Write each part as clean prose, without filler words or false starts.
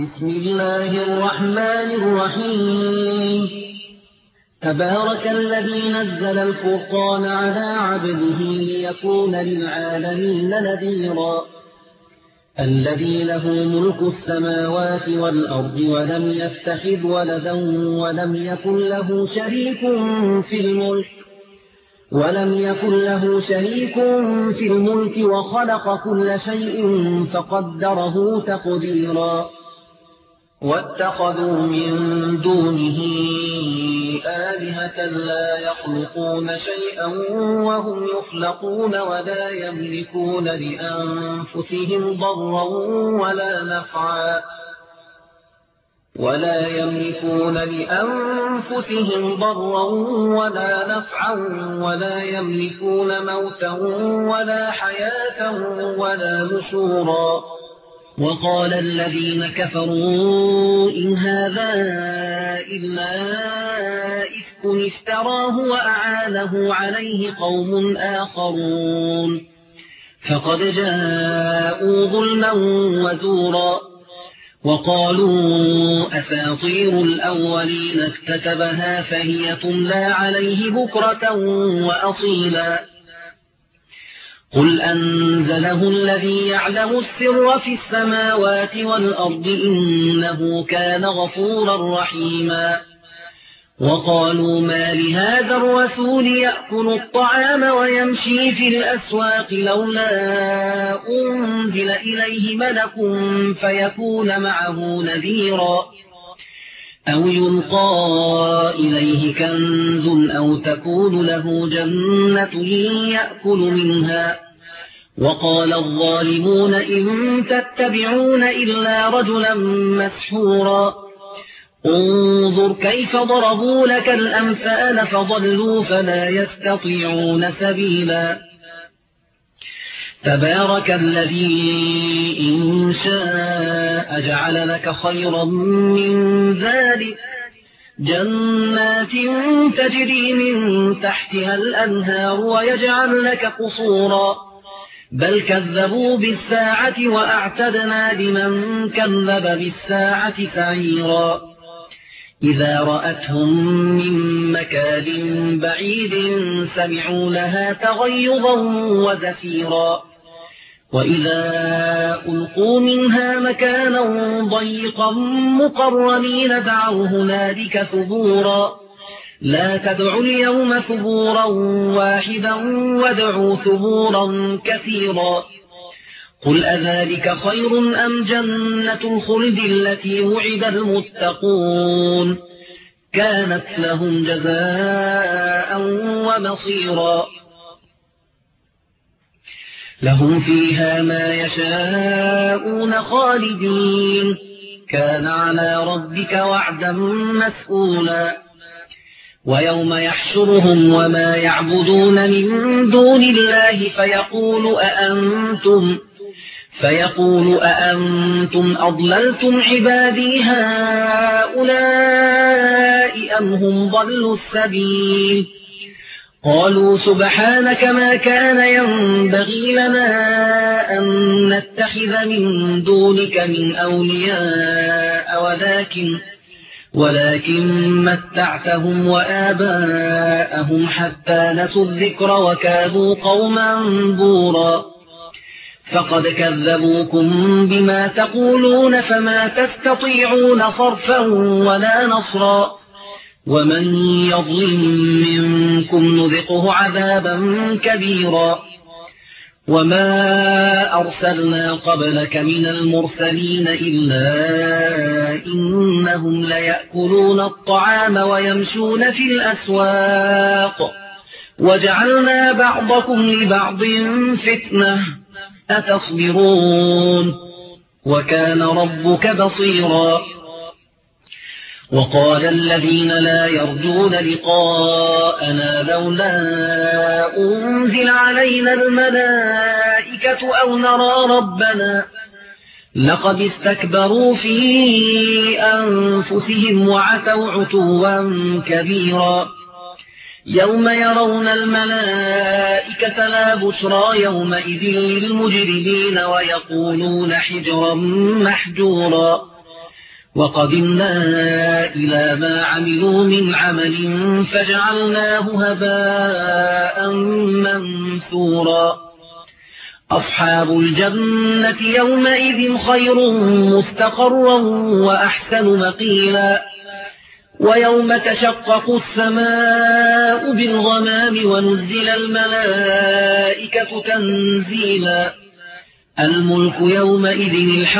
بسم الله الرحمن الرحيم. تبارك الذي نزل الفرقان على عبده ليكون للعالمين نذيرا. الذي له ملك السماوات والأرض ولم يتخذ ولدا ولم يكن له شريك في الملك وخلق كل شيء فقدره تقديرا. واتخذوا من دونه آلهة لا يخلقون شيئا وهم يخلقون ولا يملكون لأنفسهم ضرا ولا نفعا ولا يملكون موتا ولا حياة ولا نشورا. وقال الذين كفروا إن هذا إلا إفك افتراه وأعانه عليه قوم آخرون فقد جاءوا ظلما وزورا. وقالوا أساطير الأولين اكتتبها فهي تملى عليه بكرة وأصيلا. قل أنزله الذي يعلم السر في السماوات والأرض إنه كان غفورا رحيما. وقالوا ما لهذا الرسول يأكل الطعام ويمشي في الأسواق لولا أنزل إليه ملك فيكون معه نذيرا أو يلقى إليه كنز أو تكون له جنة يأكل منها. وقال الظالمون إن تتبعون إلا رجلا مسحورا. انظر كيف ضربوا لك الأمثال فضلوا فلا يستطيعون سبيلا. تبارك الذي إن شاء جعل لك خيرا من ذلك جنات تجري من تحتها الأنهار ويجعل لك قصورا. بل كذبوا بالساعة وأعتدنا لمن كذب بالساعة سعيرا. إذا رأتهم من مكان بعيد سمعوا لها تغيظا وزفيرا. وإذا ألقوا منها مكانا ضيقا مقرنين دعوا هنالك ثبورا. لا تدعوا اليوم ثبورا واحدا وادعوا ثبورا كثيرا. قل أذلك خير أم جنة الخلد التي وعد المتقون كانت لهم جزاء ومصيرا. لهم فيها ما يشاءون خالدين كان على ربك وعدا مسئولا. ويوم يحشرهم وما يعبدون من دون الله فيقول أأنتم أضللتم عبادي هؤلاء أم هم ضلوا السبيل. قالوا سبحانك ما كان ينبغي لنا أن نتخذ من دونك من أولياء ولكن متعتهم وآباءهم حتى نسوا الذكر وكانوا قوما بورا. فقد كذبوكم بما تقولون فما تستطيعون صرفا ولا نصرا. ومن يظلم منكم نذقه عذابا كبيرا. وما أرسلنا قبلك من المرسلين إلا إنهم ليأكلون الطعام ويمشون في الأسواق وجعلنا بعضكم لبعض فتنة أتصبرون وكان ربك بصيرا. وقال الذين لا يرجون لقاءنا لولا أنزل علينا الملائكة أو نرى ربنا لقد استكبروا في أنفسهم وعتوا عتوا كبيرا. يوم يرون الملائكة لا بشرى يومئذ للمجرمين ويقولون حجرا محجورا. وقدمنا إلى ما عملوا من عمل فجعلناه هباء منثورا أصحاب الجنة يومئذ خير مستقرا وأحسن مقيلا ويوم تشقق السماء بالغمام ونزل الملائكة تنزيلا الملك يومئذ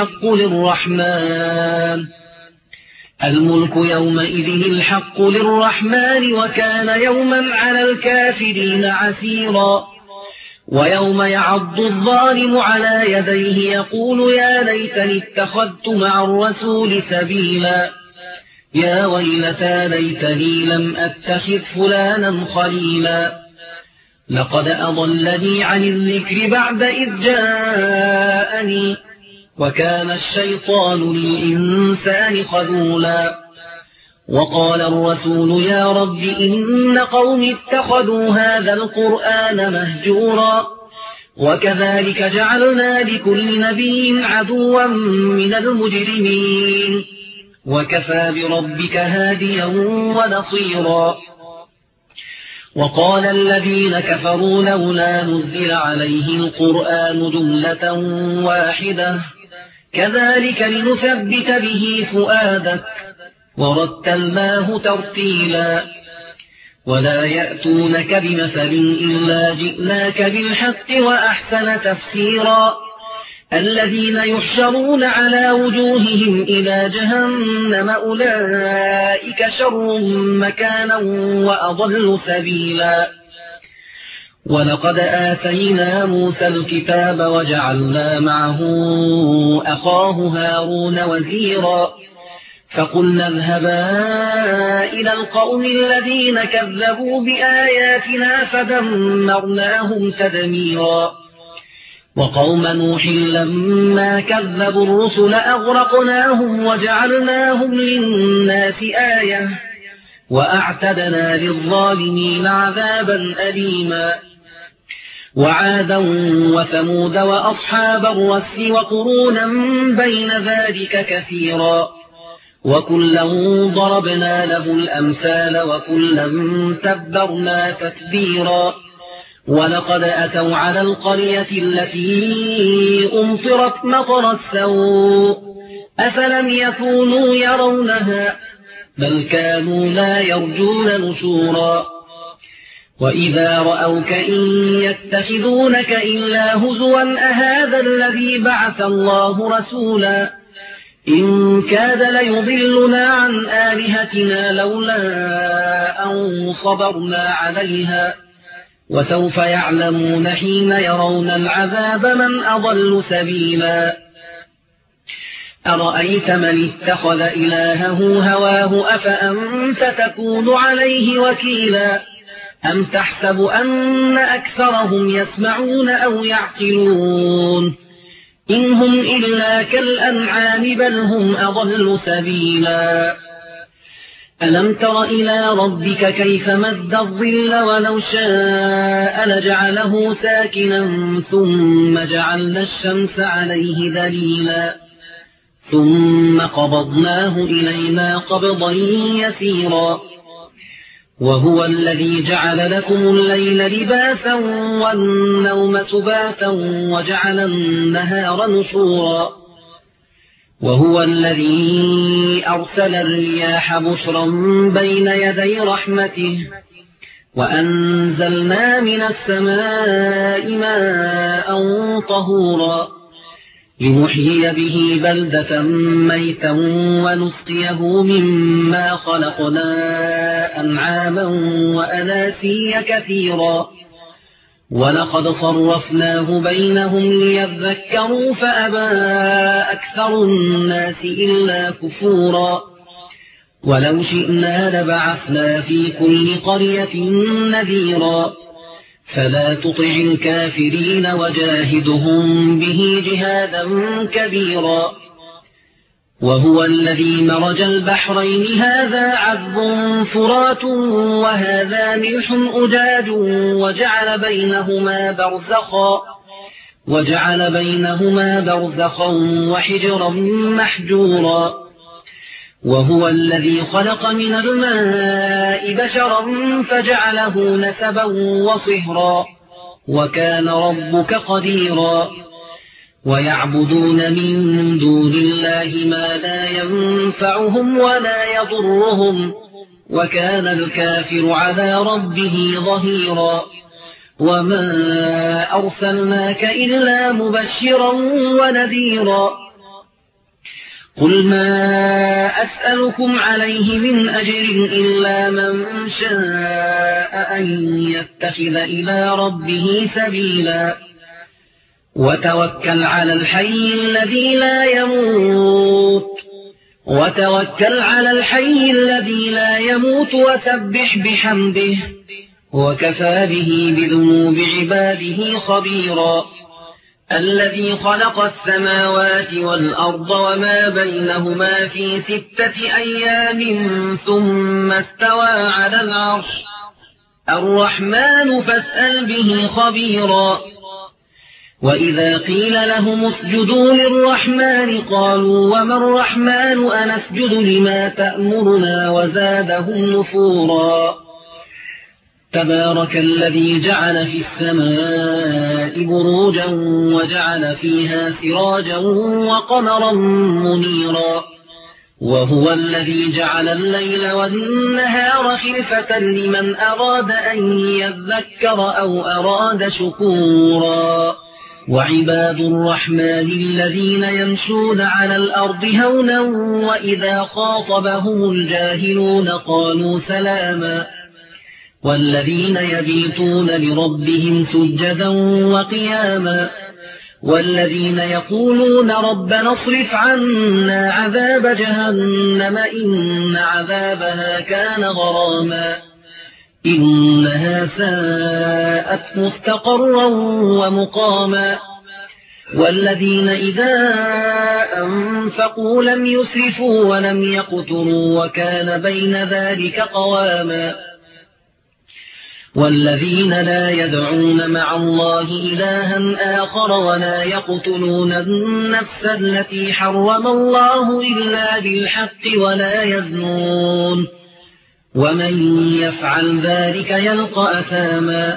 الحق للرحمن وكان يوما على الكافرين عسيرا ويوم يعض الظالم على يديه يقول يا ليتني اتخذت مع الرسول سبيلا يا ويلتى ليتني لم أتخذ فلانا خليلا لقد أضلني عن الذكر بعد إذ جاءني وكان الشيطان للإنسان خذولا وقال الرسول يا رب إن قوم اتخذوا هذا القرآن مهجورا وكذلك جعلنا لكل نبي عدوا من المجرمين وكفى بربك هاديا ونصيرا وقال الذين كفروا لولا نزل عليه القرآن جملة واحدة كذلك لنثبت به فؤادك ورتلناه ترتيلا ولا يأتونك بمثل إلا جئناك بالحق وأحسن تفسيرا الذين يحشرون على وجوههم إلى جهنم أولئك شر مكانا وأضل سبيلا ولقد آتينا موسى الكتاب وجعلنا معه أخاه هارون وزيرا فقلنا اذهبا إلى القوم الذين كذبوا بآياتنا فدمرناهم تدميرا وقوم نوح لما كذبوا الرسل أغرقناهم وجعلناهم للناس آية وأعتدنا للظالمين عذابا أليما وعادا وثمود وأصحاب الرس وقرونا بين ذلك كثيرا وكلا ضربنا له الأمثال وكلا تبرنا تتبيرا ولقد أتوا على القرية التي أمطرت مطر السوء أفلم يكونوا يرونها بل كانوا لا يرجون نشورا وإذا رأوك إن يتخذونك إلا هزوا أهذا الذي بعث الله رسولا إن كاد ليضلنا عن آلهتنا لولا أن صبرنا عليها وسوف يعلمون حين يرون العذاب من أضل سبيلا أرأيت من اتخذ إلهه هواه أفأنت تكون عليه وكيلا أم تحسب أن أكثرهم يسمعون أو يعقلون إن هم إلا كالأنعام بل هم أضل سبيلا ألم تر إلى ربك كيف مد الظل ولو شاء لجعله ساكنا ثم جعلنا الشمس عليه دليلا ثم قبضناه إلينا قبضا يسيرا وهو الذي جعل لكم الليل لباسا والنوم سباتا وجعل النهار نشورا وهو الذي أرسل الرياح بشرا بين يدي رحمته وأنزلنا من السماء ماء طهورا لنحيي به بلدة ميتا ونسقيه مما خلقنا أنعاما وأناسيا كثيرا ولقد صرفناه بينهم ليذكروا فأبى أكثر الناس إلا كفورا ولو شئنا لبعثنا في كل قرية نذيرا فلا تطع الكافرين وجاهدهم به جهادا كبيرا وهو الذي مرج البحرين هذا عذب فرات وهذا ملح أجاج وجعل بينهما برزخا وحجرا محجورا وهو الذي خلق من الماء بشرا فجعله نسبا وصهرا وكان ربك قديرا ويعبدون من دون الله ما لا ينفعهم ولا يضرهم وكان الكافر على ربه ظهيرا وما أرسلناك إلا مبشرا ونذيرا قل ما أسألكم عليه من أجر إلا من شاء أن يتخذ إلى ربه سبيلا وتوكل على الحي الذي لا يموت وسبح بحمده وكفى به بذنوب عباده خبيرا الذي خلق السماوات والأرض وما بينهما في 6 أيام ثم استوى على العرش الرحمن فاسأل به خبيرا وإذا قيل لهم اسجدوا للرحمن قالوا وما الرحمن أنسجد لما تأمرنا وزادهم نفورا تبارك الذي جعل في السماء بروجا وجعل فيها سراجا وقمرا منيرا وهو الذي جعل الليل والنهار خلفة لمن أراد أن يذكر أو أراد شكورا وعباد الرحمن الذين يمشون على الأرض هونا وإذا خاطبهم الجاهلون قالوا سلاما والذين يبيتون لربهم سجدا وقياما والذين يقولون ربنا اصرف عنا عذاب جهنم إن عذابها كان غراما إنها ساءت مستقرا ومقاما والذين إذا أنفقوا لم يسرفوا ولم يقتروا وكان بين ذلك قواما والذين لا يدعون مع الله إلها آخر ولا يقتلون النفس التي حرم الله إلا بالحق ولا يزنون ومن يفعل ذلك يلقى أثاما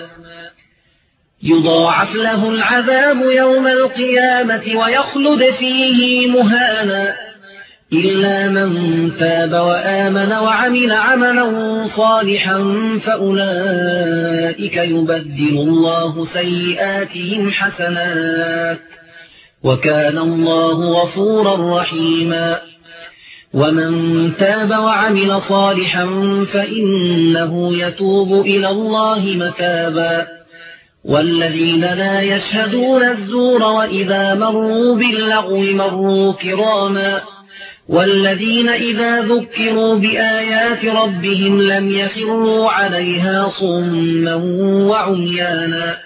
يضاعف له العذاب يوم القيامة ويخلد فيه مهانا إلا من تاب وآمن وعمل عملا صالحا فأولئك يبدل الله سيئاتهم حسنات وكان الله غفورا رحيما ومن تاب وعمل صالحا فإنه يتوب إلى الله متابا والذين لا يشهدون الزور وإذا مروا باللغو مروا كراما والذين إذا ذكروا بآيات ربهم لم يخروا عليها صما وعميانا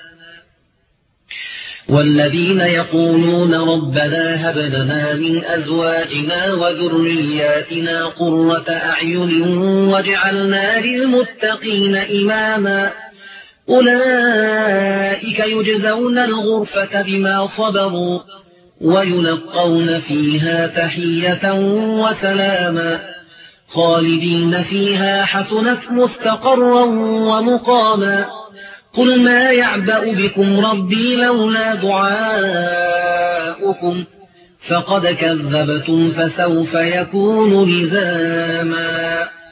والذين يقولون ربنا هب لنا من أزواجنا وذرياتنا قرة أعين واجعلنا للمتقين إماما أولئك يجزون الغرفة بما صبروا ويلقون فيها تحية وسلاما خالدين فيها حسنت مستقرا ومقاما قل ما يعبأ بكم ربي لولا دعاؤكم فقد كذبتم فسوف يكون لزاما